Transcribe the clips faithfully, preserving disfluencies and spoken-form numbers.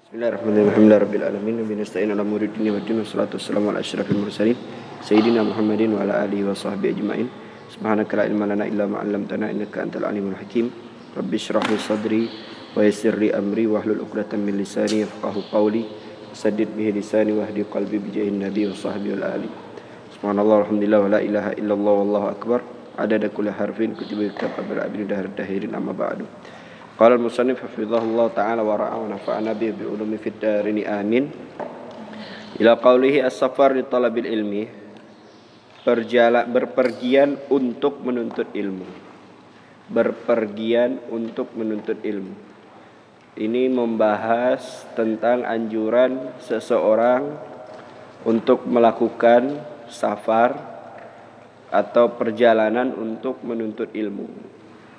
Bismillahirrahmanirrahim. Alhamdulillahirabbil alamin wa nasta'inu ala umuri dunya waddin wassalatu wassalamu ala asyrafil mursalin sayyidina Muhammadin wa ala alihi wa sahbihi ajmain. Subhanaka la ilma lana illa ma 'allamtana innaka antal alimul hakim. Rabbi shrah li sadri wa yassir li amri wahlul 'uqdatam min lisani yafqahu qawli. Saddid bihi lisani wahdi qalbi bi jahin nabi wa sahbihi wal ali. Subhanallah alhamdulillah wa la ilaha illallah wallahu akbar. Adada kulli harfin kutiba kitab qabla abdi dahr dahirin amma ba'du. Qala al-musannif hafizahullah ta'ala wa ra'a wa nafa'ana bihi bi ulumi fid darini amin. Ila qawlihi as-safar li talabil ilmi, berjalan berpergian untuk menuntut ilmu. Berpergian untuk menuntut ilmu. Ini membahas tentang anjuran seseorang untuk melakukan safar atau perjalanan untuk menuntut ilmu.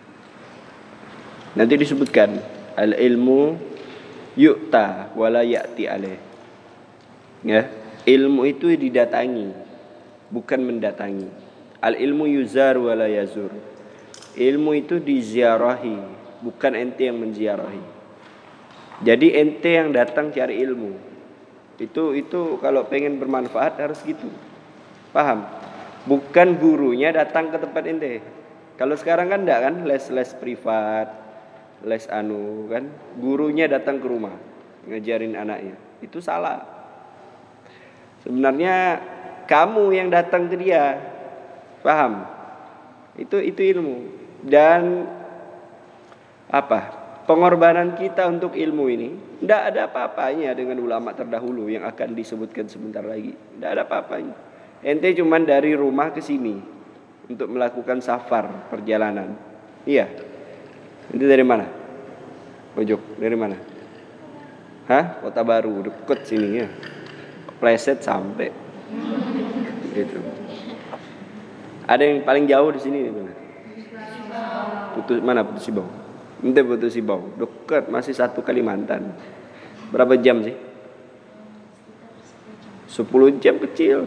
Nanti disebutkan al-ilmu yu'ta wala ya'ti alaih. Ya, ilmu itu didatangi, bukan mendatangi. Al-ilmu yuzar wala yazur. Ilmu itu diziarahi, bukan ente yang menziarahi. Jadi ente yang datang cari ilmu. Itu itu kalau pengen bermanfaat harus gitu. Paham? Bukan gurunya datang ke tempat ente. Kalau sekarang kan enggak kan, les-les privat, les anu kan, gurunya datang ke rumah ngajarin anaknya. Itu salah. Sebenarnya kamu yang datang ke dia. Paham? Itu itu ilmu. Dan apa? Pengorbanan kita untuk ilmu ini tidak ada apa-apanya dengan ulama terdahulu yang akan disebutkan sebentar lagi. Tidak ada apa-apanya. Ente cuman dari rumah ke sini untuk melakukan safar, perjalanan. Iya. Itu dari mana? Pojok, dari mana? Hah? Kota Baru, deket sini ya. Pleset sampai. Gitu. Ada yang paling jauh di sini mana? Putus mana Putus Sibau? Ente Putus Sibau, deket, masih satu Kalimantan. Berapa jam sih? sepuluh jam kecil.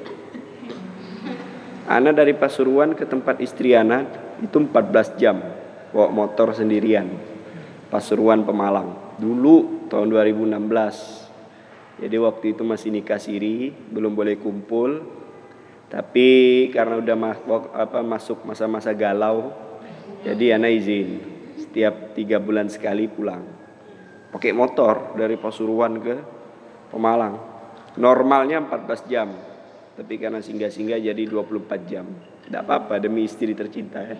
Ana dari Pasuruan ke tempat istri Ana itu empat belas jam. Bawa motor sendirian. Pasuruan Pemalang. Dulu tahun dua ribu enam belas. Jadi waktu itu masih nikah siri, belum boleh kumpul. Tapi karena udah ma- apa, masuk masa-masa galau, jadi ana izin setiap tiga bulan sekali pulang. Pakai motor dari Pasuruan ke Pemalang. Normalnya empat belas jam. Tapi karena singgah-singgah jadi dua puluh empat jam. Tidak apa-apa demi istri tercinta ya.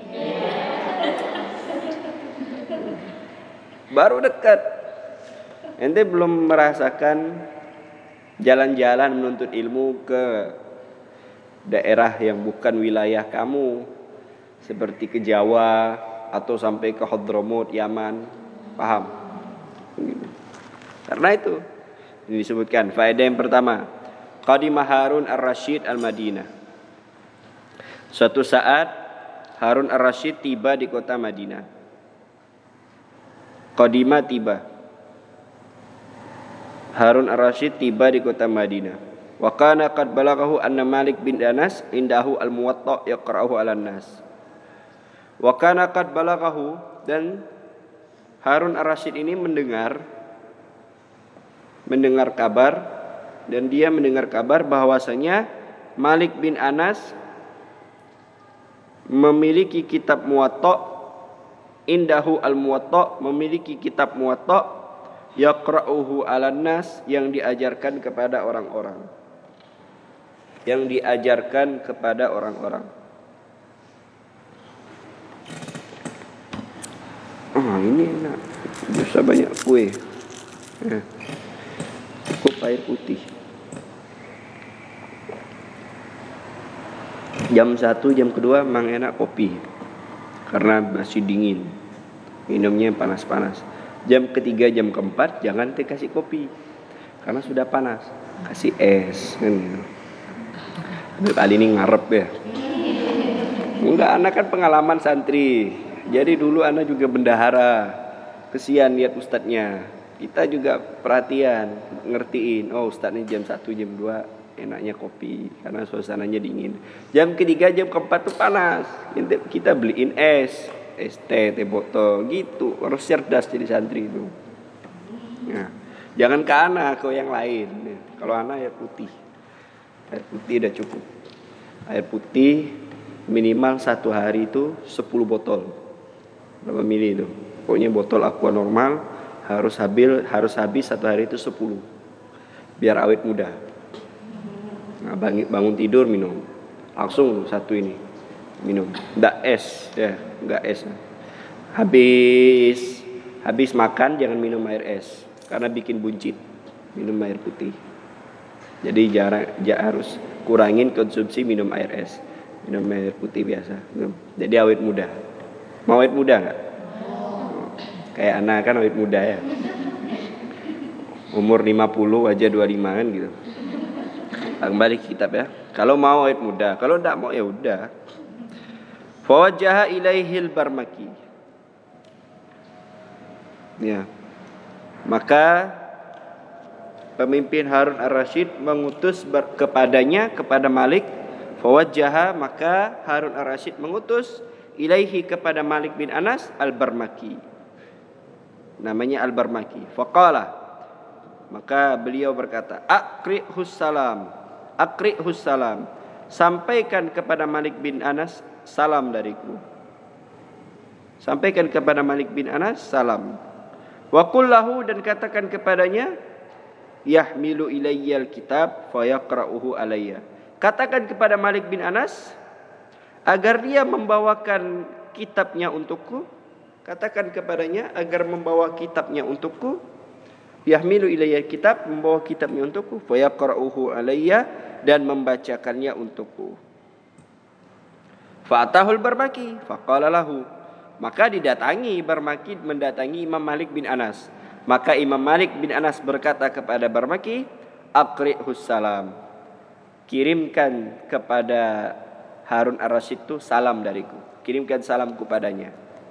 Baru dekat. Ente belum merasakan jalan-jalan menuntut ilmu ke daerah yang bukan wilayah kamu, seperti ke Jawa atau sampai ke Hadramut, Yaman. Paham? Karena itu ini disebutkan faedah yang pertama, qadima Harun ar-Rasyid al-Madinah. Suatu saat Harun ar-Rasyid tiba di kota Madinah. Qadima tiba. Harun ar-Rasyid tiba di kota Madinah. Wa kana qad balaghahu anna Malik bin Anas indahu al-Muwatta yaqra'uhu 'alan nas. Wa kana qad balaghahu, dan Harun ar-Rasyid ini mendengar mendengar kabar dan dia mendengar kabar bahwasanya Malik bin Anas memiliki kitab Muwatta, indahu al-Muwatta, memiliki kitab Muwatta, yaqra'uhu 'alan nas, yang diajarkan kepada orang-orang. Yang diajarkan kepada orang-orang. Oh, ini enak. Bisa banyak kue. Eh. Cukup air putih. Jam satu, jam kedua memang enak kopi. Karena masih dingin. Minumnya panas-panas. Jam ketiga, jam keempat jangan teh kasih kopi. Karena sudah panas. Kasih es. Kali ini ngarep ya. Enggak, anak kan pengalaman santri. Jadi dulu anak juga bendahara. Kesian lihat ustadznya. Kita juga perhatian, ngertiin. Oh, ustadznya jam satu, jam dua enaknya kopi karena suasananya dingin. Jam ketiga, jam keempat tuh panas. Kita beliin es, es teh, teh botol gitu. Harus cerdas jadi santri itu. Nah, Jangan ke ana, ke yang lain. Kalau ana air putih. Air putih udah cukup. Air putih minimal satu hari itu sepuluh botol. Berapa mili itu? Pokoknya botol aqua normal harus habis harus habis satu hari itu sepuluh. Biar awet muda. Nah, bangun tidur minum. Langsung satu ini minum. Enggak es ya, enggak es. Habis habis makan jangan minum air es karena bikin buncit. Minum air putih. Jadi jarang ya harus kurangin konsumsi minum air es. Minum air putih biasa. Minum. Jadi awet muda. Mau awet muda enggak? Kayak anak kan awet muda ya. Umur lima puluh aja dua puluh lima kan gitu. Kembali ke kitab ya. Kalau mau awet muda, kalau enggak mau ya udah. Fawajjaha ilaihil barmaki. Ya. Maka pemimpin Harun Ar-Rasyid mengutus ber- kepadanya kepada Malik. Fawajjaha, maka Harun Ar-Rasyid mengutus ilaihi kepada Malik bin Anas al-Barmaki. Namanya al-Barmaki. Faqala, maka beliau berkata, Aqri'hus salam. Aqri'hus salam. Sampaikan kepada Malik bin Anas salam dariku. Sampaikan kepada Malik bin Anas salam. Wa qul lahu, dan katakan kepadanya, yahmilu ilayyal kitab fayaqra'uhu alayya. Katakan kepada Malik bin Anas agar dia membawakan kitabnya untukku. Katakan kepadanya agar membawa kitabnya untukku. Yahmilu ilayyal kitab, membawa kitabnya untukku. Fayaqra'uhu alayya, dan membacakannya untukku. Fa'atahul Barmaki faqala lahu, maka didatangi Barmaki mendatangi Imam Malik bin Anas. Maka Imam Malik bin Anas berkata kepada Barmaki, aqri'hus salam. Kirimkan kepada Harun Ar-Rasyid itu salam dariku. Kirimkan salamku padanya.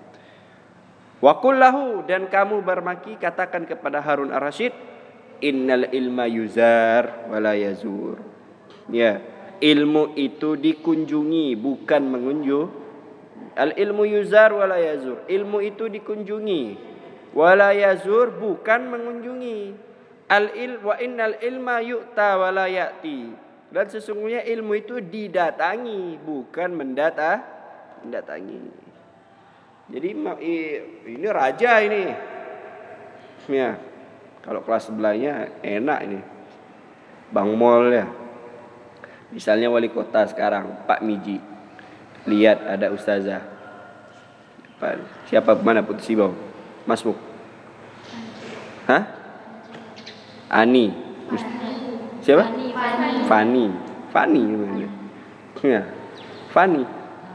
Wa qul lahu, dan kamu Barmaki katakan kepada Harun Ar-Rasyid, innal ilma yuzar wala yazur. Ya, ilmu itu dikunjungi bukan mengunjung. Al ilmu yuzar wala yazur. Ilmu itu dikunjungi. Wala yazur, bukan mengunjungi. Al il wa innal ilma yu'ta wala ya'ti. Dan sesungguhnya ilmu itu didatangi, bukan mendata, mendatangi. Jadi ini raja ini. Ya. Kalau kelas sebelahnya enak ini. Bang Mol ya. Misalnya wali kota sekarang Pak Miji. Lihat ada ustazah. Siapa mana Putri Sibau? Mas Muk. Hah? Ani. Siapa? Fani. Fani. Fani namanya. Ya. Fani.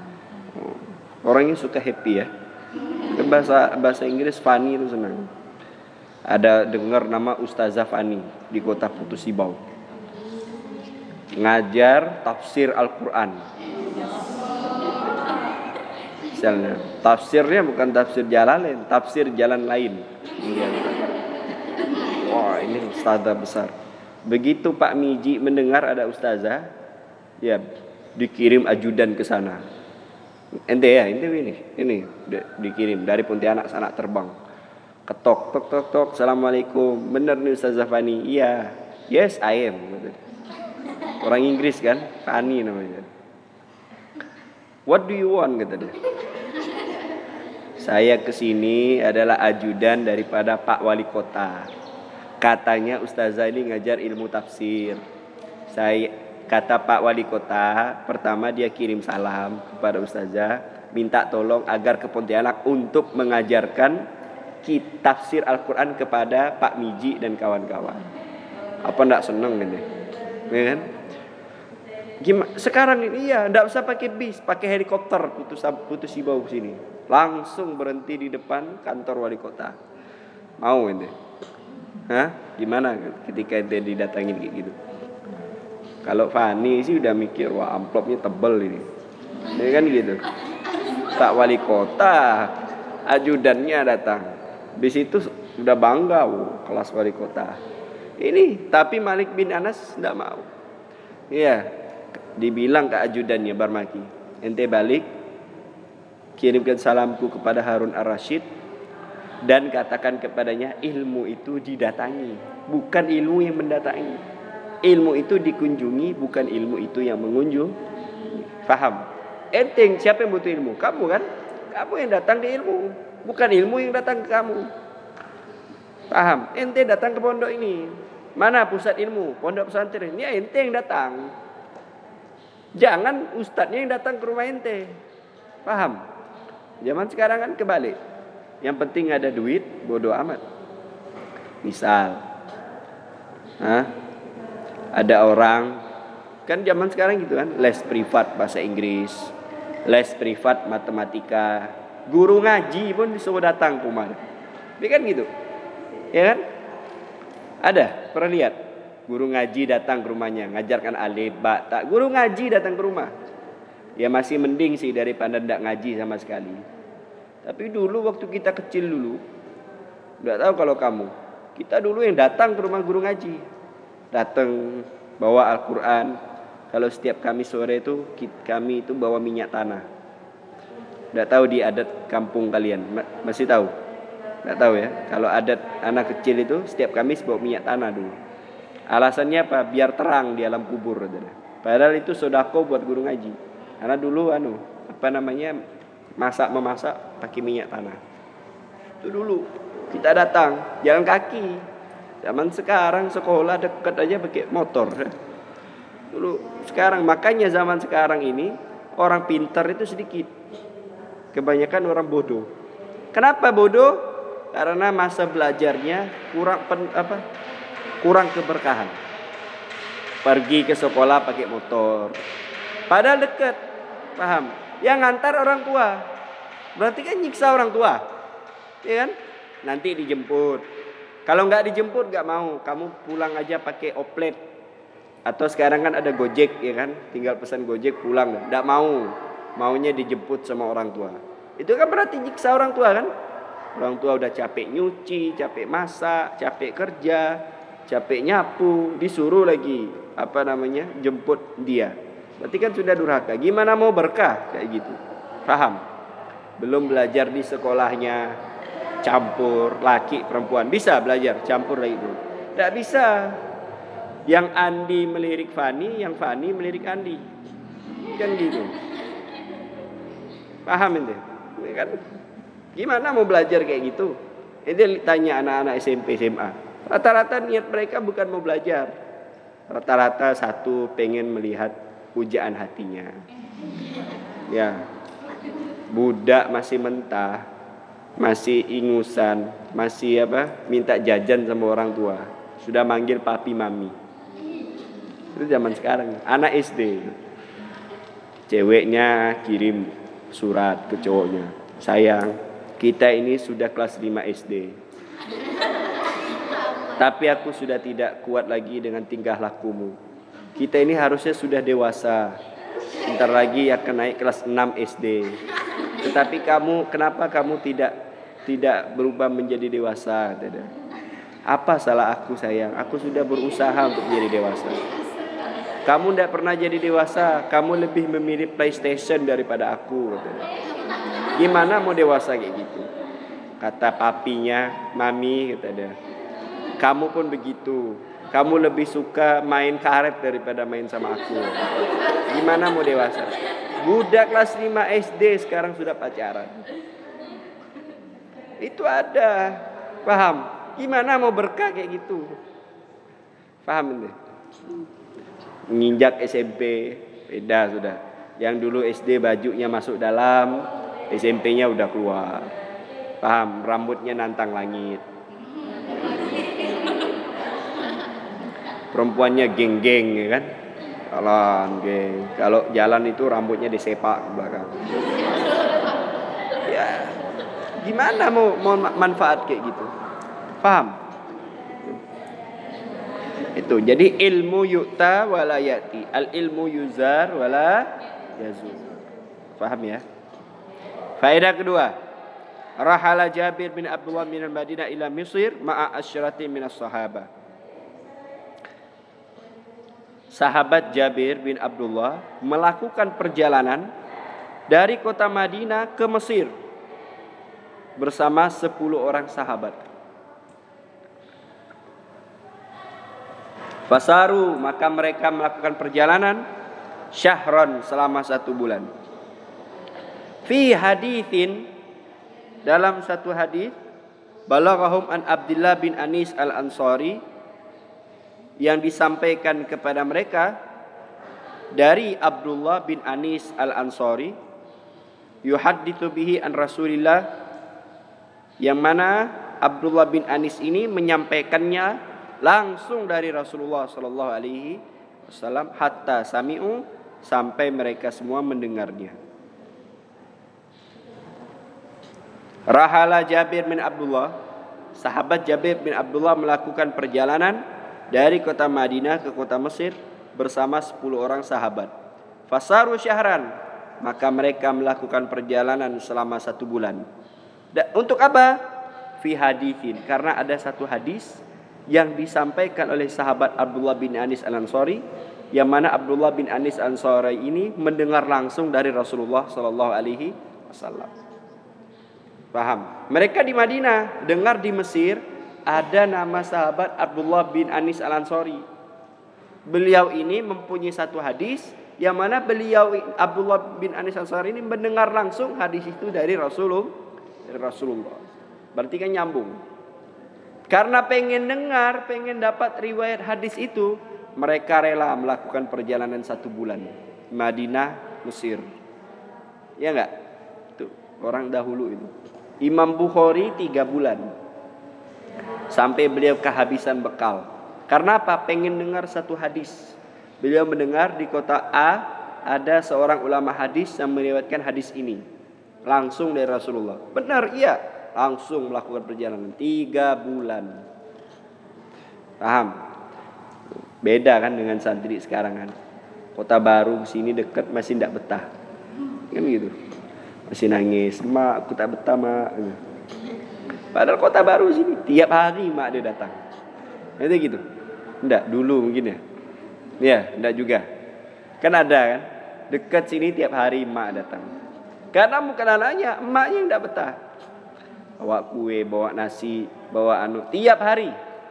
Orangnya suka happy ya. Bahasa bahasa Inggris Fani itu senang. Ada dengar nama Ustazah Fani di kota Putus Sibau. Ngajar tafsir Al-Quran. Misalnya, tafsirnya bukan tafsir Jalalain, tafsir jalan lain. Wah, ini ustazah besar. Begitu Pak Miji mendengar ada ustazah, ya dikirim ajudan ke sana. Ente ya, ente ini, ini dikirim dari Pontianak sana terbang. Ketok, tok, tok, tok. Assalamualaikum. Benar nih Ustazah Fani? Iya. Yes, I am. Orang Inggris kan, Fani namanya. What do you want, kata dia. Saya kesini adalah ajudan daripada Pak Wali Kota. Katanya Ustazah ini ngajar ilmu tafsir. Saya kata Pak Wali Kota, pertama dia kirim salam kepada Ustazah, minta tolong agar ke Pontianak untuk mengajarkan tafsir Al-Quran kepada Pak Miji dan kawan-kawan. Apa ndak seneng ini? Ya kan? Gimana? Sekarang ini ya ndak usah pakai bis, pakai helikopter putus putus Sibau sini. Langsung berhenti di depan kantor wali kota. Mau ente? Hah? Gimana ketika ente didatangin kayak gitu? Kalau Fani sih udah mikir, wah amplopnya tebel ini. Ya kan gitu. Pak wali kota, ajudannya datang. Di situ udah bangga, oh, kelas wali kota. Ini tapi Malik bin Anas enggak mau. Iya, dibilang ke ajudannya Barmaki, ente balik, kirimkan salamku kepada Harun Ar-Rasyid dan katakan kepadanya ilmu itu didatangi, bukan ilmu yang mendatangi. Ilmu itu dikunjungi, bukan ilmu itu yang mengunjung. Faham? Enteng, siapa yang butuh ilmu? Kamu kan? Kamu yang datang ke ilmu, bukan ilmu yang datang ke kamu. Paham? Ente datang ke pondok ini. Mana pusat ilmu? Pondok pesantren. Ini ente yang datang. Jangan ustadznya yang datang ke rumah ente. Paham? Zaman sekarang kan kebalik. Yang penting ada duit, bodoh amat. Misal, hah? Ada orang, kan zaman sekarang gitu kan, les privat bahasa Inggris, les privat matematika, guru ngaji pun disuruh datang ke rumah. Dia kan gitu. Ya kan? Ada, pernah lihat guru ngaji datang ke rumahnya, ngajarkan alif, ba, ta. Guru ngaji datang ke rumah. Ya masih mending sih daripada tidak ngaji sama sekali. Tapi dulu waktu kita kecil dulu, tidak tahu kalau kamu, kita dulu yang datang ke rumah guru ngaji. Datang bawa Al-Quran. Kalau setiap Kamis sore itu kami itu bawa minyak tanah. Tidak tahu di adat kampung kalian, masih tahu? Tidak tahu ya. Kalau adat anak kecil itu setiap Kamis bawa minyak tanah dulu. Alasannya apa? Biar terang di alam kubur. Padahal itu sodako buat guru ngaji. Karena dulu anu apa namanya masak memasak pakai minyak tanah. Itu dulu kita datang jalan kaki. Zaman sekarang sekolah dekat aja pakai motor. Dulu sekarang makanya zaman sekarang ini orang pintar itu sedikit. Kebanyakan orang bodoh. Kenapa bodoh? Karena masa belajarnya kurang pen, apa? Kurang keberkahan. Pergi ke sekolah pakai motor. Padahal dekat. Paham? Yang ngantar orang tua. Berarti kan nyiksa orang tua. Ya kan? Nanti dijemput. Kalau nggak dijemput nggak mau. Kamu pulang aja pakai oplet. Atau sekarang kan ada Gojek ya kan? Tinggal pesan Gojek pulang. Nggak mau. Maunya dijemput sama orang tua. Itu kan berarti nyiksa orang tua kan? Orang tua udah capek nyuci, capek masak, capek kerja, capek nyapu, disuruh lagi apa namanya jemput dia. Berarti kan sudah durhaka. Gimana mau berkah kayak gitu? Paham? Belum belajar di sekolahnya campur laki perempuan. Bisa belajar campur lagi dulu. Tidak bisa. Yang Andi melirik Fani, yang Fani melirik Andi. Kan gitu. Paham ini? Kan? Gimana mau belajar kayak gitu? Ini tanya anak-anak S M P S M A. Rata-rata niat mereka bukan mau belajar. Rata-rata satu pengen melihat pujaan hatinya. Ya. Budak masih mentah, masih ingusan, masih apa? Minta jajan sama orang tua. Sudah manggil papi mami. Itu zaman sekarang. Anak S D. Ceweknya kirim surat ke cowoknya. Sayang, kita ini sudah kelas lima S D. Tapi aku sudah tidak kuat lagi dengan tingkah lakumu. Kita ini harusnya sudah dewasa. Bentar lagi akan naik kelas enam S D. Tetapi kamu, kenapa kamu tidak tidak berubah menjadi dewasa? Apa salah aku sayang? Aku sudah berusaha untuk menjadi dewasa. Kamu tidak pernah jadi dewasa. Kamu lebih memilih PlayStation daripada aku. Gimana mau dewasa kayak gitu? Kata papinya, mami, kata dia. Kamu pun begitu. Kamu lebih suka main karet daripada main sama aku. Gimana mau dewasa? Budak kelas lima S D sekarang sudah pacaran. Itu ada. Paham? Gimana mau berkah kayak gitu? Paham ini? Menginjak S M P, beda sudah. Yang dulu S D bajunya masuk dalam, S M P-nya udah keluar. Paham? Rambutnya nantang langit. Perempuannya geng-geng ya kan? Jalan geng. Kalau jalan itu rambutnya disepak ke belakang. Ya, gimana mau, mau manfaat kayak gitu? Paham? Itu. Jadi ilmu yu'ta wala ya'ti. Al ilmu yuzar wala yazur. Paham ya? Faedah kedua. Rahala Jabir bin Abdullah min al-Madinah ila Mesir ma'a asyrati min as-sahabah. Sahabat Jabir bin Abdullah melakukan perjalanan dari kota Madinah ke Mesir bersama sepuluh orang sahabat. Fasaru, maka mereka melakukan perjalanan syahron, selama satu bulan. Fi hadithin, dalam satu hadis, balaghahum an Abdullah bin Anis al-Ansari, yang disampaikan kepada mereka dari Abdullah bin Anis al-Ansari, yuhadditsu bihi an Rasulillah, yang mana Abdullah bin Anis ini menyampaikannya langsung dari Rasulullah sallallahu alaihi wasallam, hatta sami'u, sampai mereka semua mendengarnya. Rahala Jabir bin Abdullah, sahabat Jabir bin Abdullah melakukan perjalanan dari kota Madinah ke kota Mesir bersama sepuluh orang sahabat. Fasaru syahran, maka mereka melakukan perjalanan selama satu bulan. Da, untuk apa? Fi hadithin, karena ada satu hadis yang disampaikan oleh sahabat Abdullah bin Anis al-Ansari, yang mana Abdullah bin Anis al-Ansari ini mendengar langsung dari Rasulullah sallallahu alaihi wasallam. Paham? Mereka di Madinah, dengar di Mesir ada nama sahabat Abdullah bin Anis al-Ansari. Beliau ini mempunyai satu hadis yang mana beliau Abdullah bin Anis al-Ansari ini mendengar langsung hadis itu dari Rasulullah. Dari Rasulullah. Berarti kan nyambung. Karena pengen dengar, pengen dapat riwayat hadis itu, mereka rela melakukan perjalanan satu bulan. Madinah, Mesir. Ya enggak? Itu orang dahulu itu. Imam Bukhari tiga bulan. Sampai beliau kehabisan bekal. Karena apa? Pengen dengar satu hadis. Beliau mendengar di kota A ada seorang ulama hadis yang meriwayatkan hadis ini. Langsung dari Rasulullah. Benar, iya. Langsung melakukan perjalanan tiga bulan. Paham? Beda kan dengan santri sekarang kan. Kota baru sini dekat masih tidak betah. Kan gitu. Masih nangis, mak aku tak betah mak. Padahal kota baru sini tiap hari mak dia datang. Itu gitu. Enggak, dulu mungkin ya. Ya, enggak juga. Kan ada kan. Dekat sini tiap hari mak datang. Karena bukan anaknya, emaknya yang enggak betah. Bawa kue, bawa nasi, bawa anu tiap hari.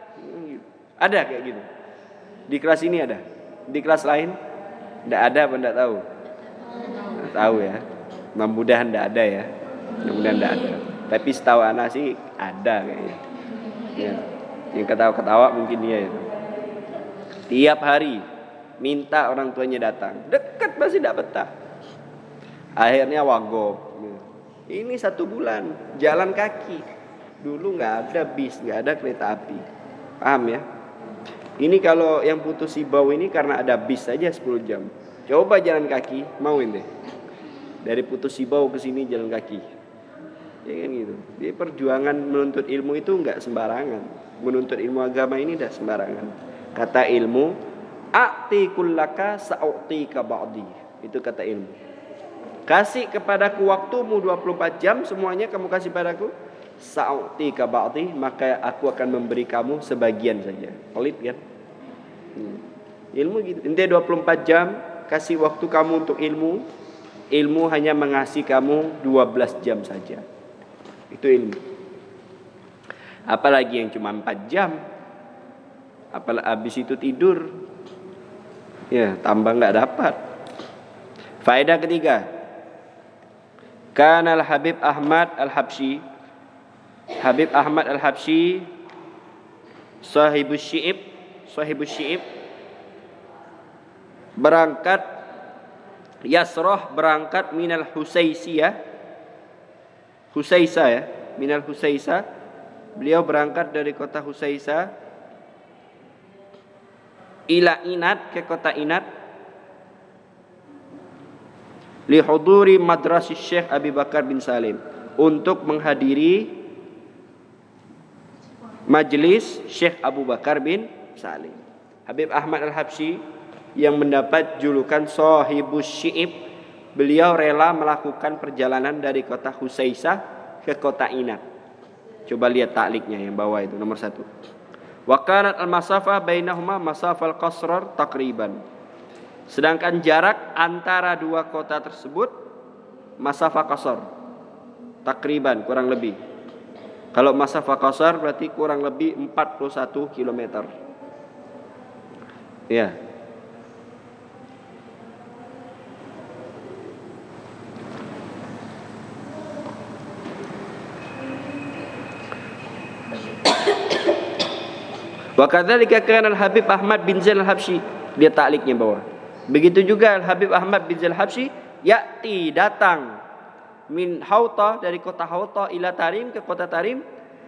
Ada kayak gitu. Di kelas ini ada. Di kelas lain enggak ada apa enggak tahu? Enggak tahu ya. Mudah-mudahan enggak ada ya. Mudah-mudahan enggak ada. Tapi setahu anak sih ada kayaknya. Ya. Yang ketawa-ketawa mungkin dia itu. Tiap hari minta orang tuanya datang. Dekat masih enggak betah. Akhirnya wagop. Ini satu bulan jalan kaki. Dulu nggak ada bis, nggak ada kereta api. Paham ya? Ini kalau yang putus Sibau ini karena ada bis saja sepuluh jam. Coba jalan kaki, mau ini. Dari putus Sibau ke sini jalan kaki. Ya kan gitu. Jadi perjuangan menuntut ilmu itu nggak sembarangan. Menuntut ilmu agama ini tidak sembarangan. Kata ilmu, a'ti kullaka sa'u'tika ba'di. Itu kata ilmu. Kasih kepadaku waktumu dua puluh empat jam, semuanya kamu kasih padaku. Sa'u'tika ba'di, maka aku akan memberi kamu sebagian saja. Pelit kan? Hmm. Ilmu gitu. Ente dua puluh empat jam kasih waktu kamu untuk ilmu. Ilmu hanya mengasih kamu dua belas jam saja. Itu ilmu. Apalagi yang cuma empat jam. Apalagi habis itu tidur. Ya, tambah enggak dapat. Faedah ketiga. Kana al-Habib Ahmad al-Habsyi, Habib Ahmad al-Habsyi, sahibus syi'ib, sahibus syi'ib, berangkat Yasrah, berangkat minal Husaisiyah, Husaisa ya, minal Husaisa. Beliau berangkat dari kota Husaisa ila Inat, ke kota Inat, li huduri madrasih Syekh Abi Bakar bin Salim, untuk menghadiri majelis Syekh Abu Bakar bin Salim. Habib Ahmad al-Habsyi yang mendapat julukan Shahibus Syi'ib, beliau rela melakukan perjalanan dari kota Husaisah ke kota Inat. Coba lihat takliknya yang bawah itu nomor satu. Wa kanat al-masafah bainahuma masafal qasrar takriban. Sedangkan jarak antara dua kota tersebut masafah qasar, takriban, kurang lebih. Kalau masafah qasar berarti kurang lebih empat puluh satu kilometer. Ya. Wa kadzalika kana Al-Habib Ahmad bin Zain Al-Habsyi, dia takliknya bawah. Begitu juga Al-Habib Ahmad bin Zain Al-Habsyi ya'ti datang min Hauta, dari kota Hauta, ila Tarim, ke kota Tarim,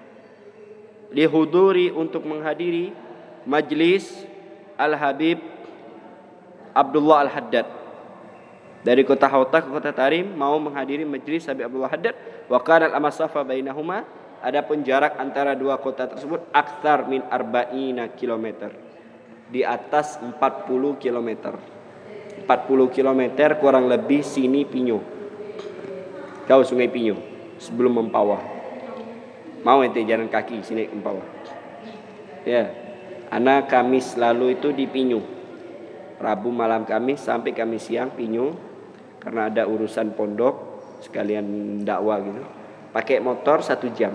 lihuduri, untuk menghadiri majlis Al-Habib Abdullah Al-Haddad. Dari kota Hauta ke kota Tarim mau menghadiri majlis Habib Abdullah Haddad. Wa kana al-masafa bainahuma, adapun jarak antara dua kota tersebut aktsar min arba'ina kilometer, di atas empat puluh kilometer. empat puluh kilometer kurang lebih sini Pinyo. Tahu Sungai Pinyo sebelum Mempawah. Mau ente jalan kaki sini Mempawah. Ya. Ana Kamis lalu itu di Pinyo. Rabu malam Kamis sampai Kamis siang Pinyo, karena ada urusan pondok sekalian dakwah gitu. Pakai motor satu jam.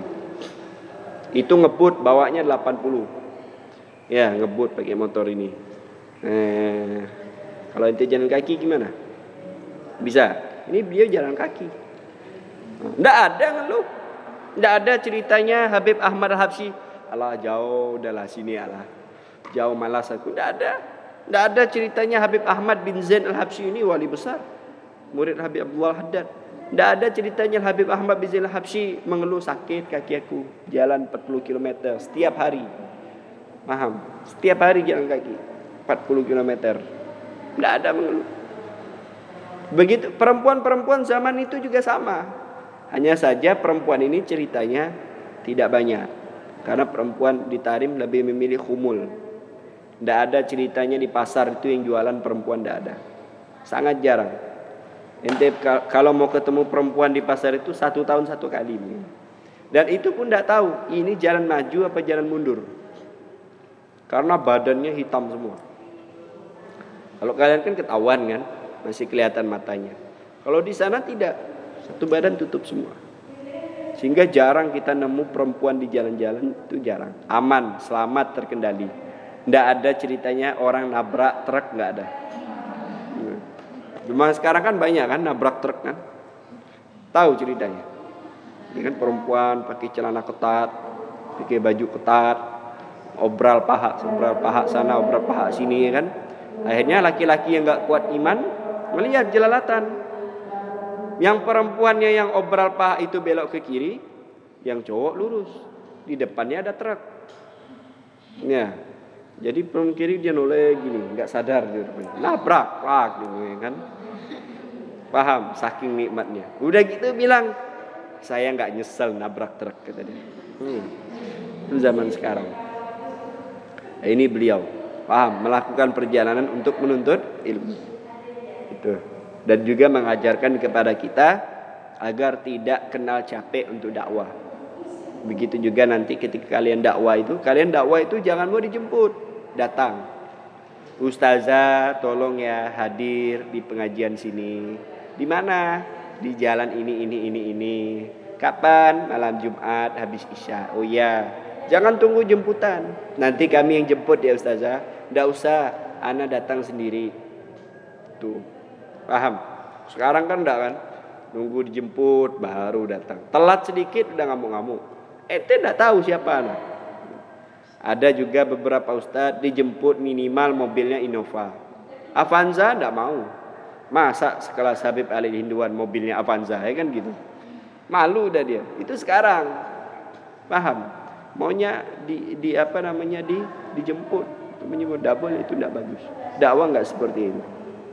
Itu ngebut bawanya delapan puluh. Ya, ngebut pakai motor ini. Eh, kalau ente jalan kaki gimana? Bisa. Ini beliau jalan kaki. Nggak ada kan lu? Nggak ada ceritanya Habib Ahmad Al-Habsyi, alah jauh udahlah sini alah. Jauh malas aku. Nggak ada. Nggak ada ceritanya Habib Ahmad bin Zain Al-Habsyi ini wali besar, murid Habib Abdullah Haddad. Tidak ada ceritanya Habib Ahmad bin Zain Al-Habsyi mengeluh sakit kaki aku, jalan empat puluh kilometer setiap hari. Paham? Setiap hari jalan kaki empat puluh kilometer. Tidak ada mengeluh. Begitu perempuan-perempuan zaman itu juga sama. Hanya saja perempuan ini ceritanya tidak banyak, karena perempuan di Tarim lebih memilih khumul. Tidak ada ceritanya di pasar itu yang jualan perempuan, tidak ada. Sangat jarang. Ente kalau mau ketemu perempuan di pasar itu satu tahun satu kali. Dan itu pun tidak tahu ini jalan maju apa jalan mundur, karena badannya hitam semua. Kalau kalian kan ketahuan kan, masih kelihatan matanya. Kalau di sana tidak, satu badan tutup semua. Sehingga jarang kita nemu perempuan di jalan-jalan, itu jarang. Aman, selamat, terkendali. Tidak ada ceritanya orang nabrak truk, nggak ada. Cuma sekarang kan banyak kan nabrak truk kan. Tahu ceritanya. Ini kan perempuan pakai celana ketat, pakai baju ketat, obral paha, obral paha sana, obral paha sini kan. Akhirnya laki-laki yang nggak kuat iman melihat jelalatan. Yang perempuannya yang obral paha itu belok ke kiri, yang cowok lurus. Di depannya ada truk. Ya. Jadi perempuan kiri dia noleh gini, nggak sadar dia nabrak, pak, gitu kan. Paham? Saking nikmatnya. Udah gitu bilang, saya nggak nyesel nabrak truk, kata dia. Hmm. Itu zaman sekarang. Nah, ini beliau, paham? Melakukan perjalanan untuk menuntut ilmu. Itu. Dan juga mengajarkan kepada kita agar tidak kenal capek untuk dakwah. Begitu juga nanti ketika kalian dakwah itu, kalian dakwah itu jangan mau dijemput, datang. Ustazah, tolong ya hadir di pengajian sini. Di mana? Di jalan ini, ini, ini, ini. Kapan? Malam Jumat habis Isya. Oh iya, jangan tunggu jemputan. Nanti kami yang jemput ya Ustazah. Nggak usah, ana datang sendiri. Tuh, paham? Sekarang kan enggak kan? Nunggu dijemput baru datang. Telat sedikit udah ngamuk-ngamuk. Ente enggak tahu siapa anak. Ada juga beberapa ustadz dijemput minimal mobilnya Innova. Avanza enggak mau. Masa sekelas Habib Ali Hinduan mobilnya Avanza, ya kan gitu. Malu udah dia. Itu sekarang. Paham? Maunya di, di apa namanya di dijemput. Itu menyebut double itu enggak bagus. Dakwah enggak seperti itu.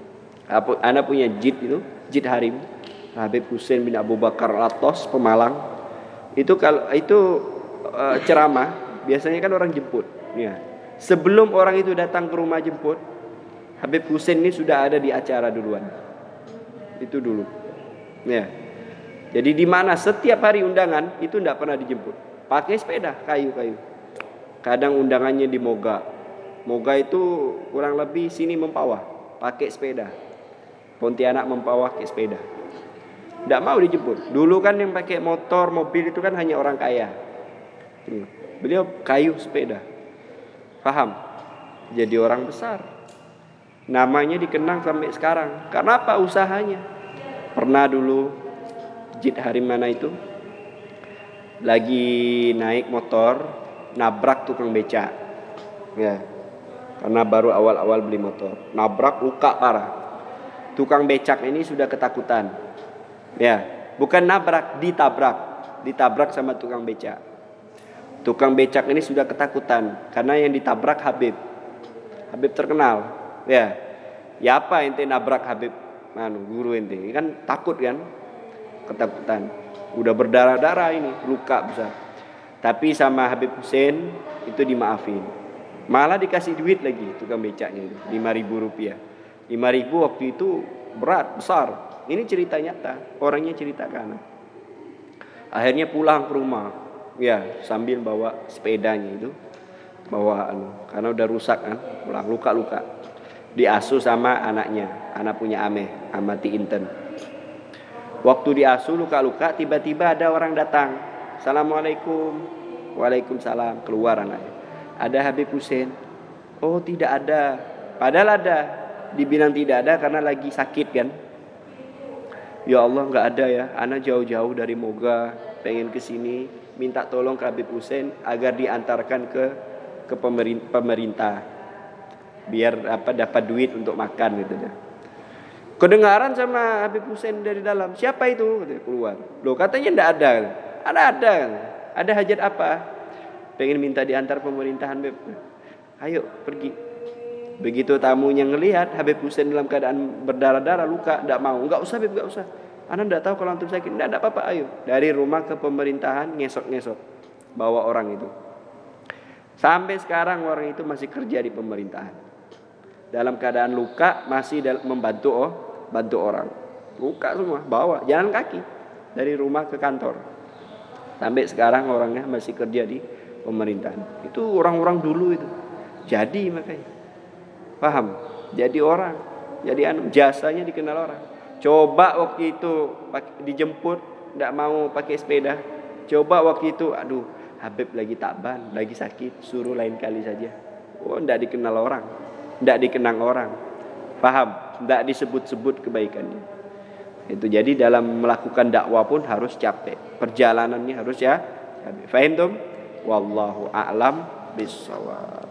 Anak punya jid itu, jid Harim. Habib Husain bin Abu Bakar Latos Pemalang. Itu kalau itu e, ceramah biasanya kan orang jemput ya. Sebelum orang itu datang ke rumah jemput, Habib Husain ini sudah ada di acara duluan. Itu dulu ya. Jadi di mana setiap hari undangan itu tidak pernah dijemput, pakai sepeda kayu-kayu. Kadang undangannya di Moga. Moga itu kurang lebih sini Mempawah, pakai sepeda. Pontianak Mempawah pakai sepeda. Tidak mau dijemput. Dulu kan yang pakai motor, mobil itu kan hanya orang kaya. Beliau kayu sepeda. Paham? Jadi orang besar. Namanya dikenang sampai sekarang. Karena apa? Usahanya. Pernah dulu masjid hari mana itu lagi naik motor nabrak tukang becak. Ya. Karena baru awal-awal beli motor. Nabrak, luka parah. Tukang becak ini sudah ketakutan. Ya, bukan nabrak, ditabrak. Ditabrak sama tukang becak. Tukang becak ini sudah ketakutan karena yang ditabrak Habib. Habib terkenal. Ya. Ya apa ente nabrak Habib? Anu, guru ente. Kan takut kan? Ketakutan. Udah berdarah-darah ini, luka besar. Tapi sama Habib Hussein itu dimaafin. Malah dikasih duit lagi tukang becaknya itu, lima ribu rupiah. lima ribu waktu itu berat, besar. Ini cerita nyata, orangnya ceritakan. Akhirnya pulang ke rumah. Ya, sambil bawa sepedanya itu. Bawa anu, karena udah rusak kan, pulang luka-luka. Diasuh sama anaknya, anak punya Ameh, amati Inten. Waktu diasuh luka-luka, tiba-tiba ada orang datang. Assalamualaikum. Waalaikumsalam. Keluar anaknya. Ada Habib Hussein. Oh tidak ada. Padahal ada. Dibilang tidak ada karena lagi sakit kan. Ya Allah nggak ada ya. Anak jauh-jauh dari Moga pengen ke sini, minta tolong ke Habib Hussein agar diantarkan ke ke pemerintah. Biar apa dapat duit untuk makan gitu dah. Kedengaran sama Habib Hussein dari dalam. Siapa itu? Keluar. Loh katanya ndak ada. Ada ada. Ada hajat apa? Pengen minta diantar pemerintahan Habib. Ayo pergi. Begitu tamunya ngelihat Habib Hussein dalam keadaan berdarah-darah luka, tidak mau. Enggak usah Habib, enggak usah. Anda tidak tahu kalau antum sakit. Tidak ada apa-apa, ayo. Dari rumah ke pemerintahan ngesok-ngesok bawa orang itu. Sampai sekarang orang itu masih kerja di pemerintahan. Dalam keadaan luka masih membantu oh, bantu orang. Luka semua, bawa jalan kaki dari rumah ke kantor. Sampai sekarang orangnya masih kerja di pemerintahan. Itu orang-orang dulu itu. Jadi makanya. Paham? Jadi orang. Jadi anu jasanya dikenal orang. Coba waktu itu dijemput enggak mau pakai sepeda. Coba waktu itu aduh, Habib lagi takban, lagi sakit, suruh lain kali saja. Oh, enggak dikenal orang. Enggak dikenang orang. Paham? Enggak disebut-sebut kebaikannya. Itu jadi dalam melakukan dakwah pun harus capek. Perjalanannya harus ya. Fahim tum? Wallahu a'lam bissawab.